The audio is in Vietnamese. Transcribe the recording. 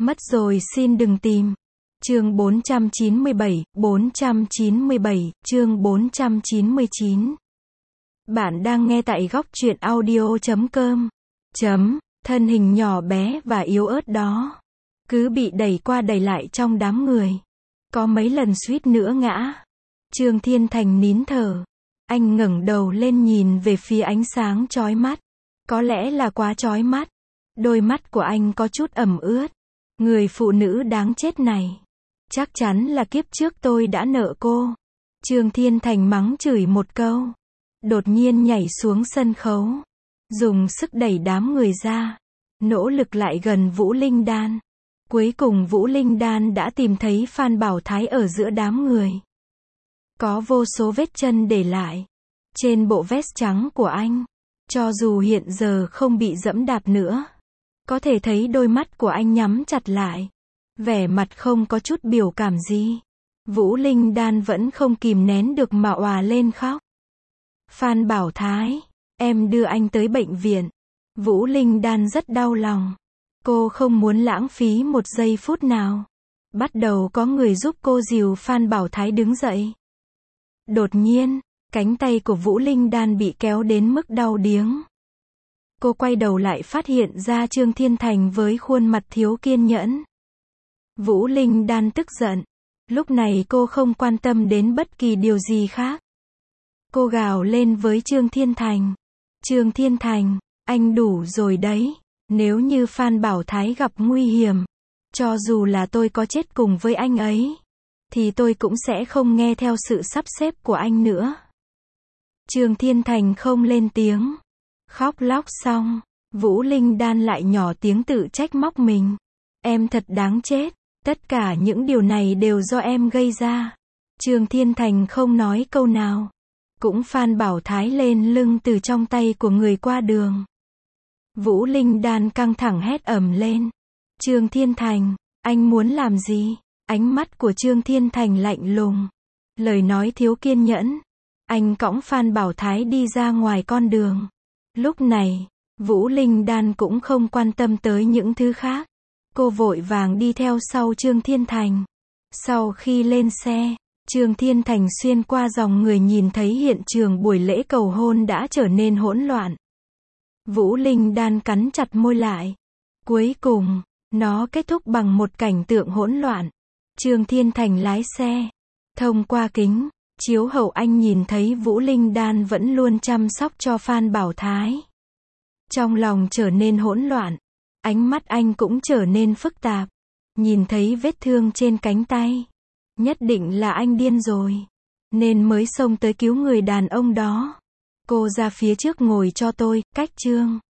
Mất rồi xin đừng tìm. Chương 497, chương 499. Bạn đang nghe tại góc truyện audio.com. Thân hình nhỏ bé và yếu ớt đó, cứ bị đẩy qua đẩy lại trong đám người. Có mấy lần suýt nữa ngã. Trương Thiên Thành nín thở. Anh ngẩng đầu lên nhìn về phía ánh sáng chói mắt. Có lẽ là quá chói mắt. Đôi mắt của anh có chút ẩm ướt. Người phụ nữ đáng chết này. Chắc chắn là kiếp trước tôi đã nợ cô. Trương Thiên Thành mắng chửi một câu. Đột nhiên nhảy xuống sân khấu. Dùng sức đẩy đám người ra. Nỗ lực lại gần Vũ Linh Đan. Cuối cùng Vũ Linh Đan đã tìm thấy Phan Bảo Thái ở giữa đám người. Có vô số vết chân để lại. Trên bộ vest trắng của anh. Cho dù hiện giờ không bị dẫm đạp nữa. Có thể thấy đôi mắt của anh nhắm chặt lại. Vẻ mặt không có chút biểu cảm gì. Vũ Linh Đan vẫn không kìm nén được mà òa lên khóc. Phan Bảo Thái, em đưa anh tới bệnh viện. Vũ Linh Đan rất đau lòng. Cô không muốn lãng phí một giây phút nào. Bắt đầu có người giúp cô dìu Phan Bảo Thái đứng dậy. Đột nhiên, cánh tay của Vũ Linh Đan bị kéo đến mức đau điếng. Cô quay đầu lại phát hiện ra Trương Thiên Thành với khuôn mặt thiếu kiên nhẫn. Vũ Linh Đan tức giận. Lúc này cô không quan tâm đến bất kỳ điều gì khác. Cô gào lên với Trương Thiên Thành. Trương Thiên Thành, anh đủ rồi đấy. Nếu như Phan Bảo Thái gặp nguy hiểm, cho dù là tôi có chết cùng với anh ấy, thì tôi cũng sẽ không nghe theo sự sắp xếp của anh nữa. Trương Thiên Thành không lên tiếng. Khóc lóc xong, Vũ Linh Đan lại nhỏ tiếng tự trách móc mình. Em thật đáng chết. Tất cả những điều này đều do em gây ra. Trương Thiên Thành không nói câu nào. Cũng Phan Bảo Thái lên lưng từ trong tay của người qua đường. Vũ Linh Đan căng thẳng hét ầm lên. Trương Thiên Thành, anh muốn làm gì? Ánh mắt của Trương Thiên Thành lạnh lùng. Lời nói thiếu kiên nhẫn. Anh cõng Phan Bảo Thái đi ra ngoài con đường. Lúc này, Vũ Linh Đan cũng không quan tâm tới những thứ khác. Cô vội vàng đi theo sau Trương Thiên Thành. Sau khi lên xe, Trương Thiên Thành xuyên qua dòng người nhìn thấy hiện trường buổi lễ cầu hôn đã trở nên hỗn loạn. Vũ Linh Đan cắn chặt môi lại. Cuối cùng, nó kết thúc bằng một cảnh tượng hỗn loạn. Trương Thiên Thành lái xe. Thông qua kính chiếu hậu anh nhìn thấy Vũ Linh Đan vẫn luôn chăm sóc cho Phan Bảo Thái. Trong lòng trở nên hỗn loạn. Ánh mắt anh cũng trở nên phức tạp. Nhìn thấy vết thương trên cánh tay. Nhất định là anh điên rồi. Nên mới xông tới cứu người đàn ông đó. Cô ra phía trước ngồi cho tôi, cách Trương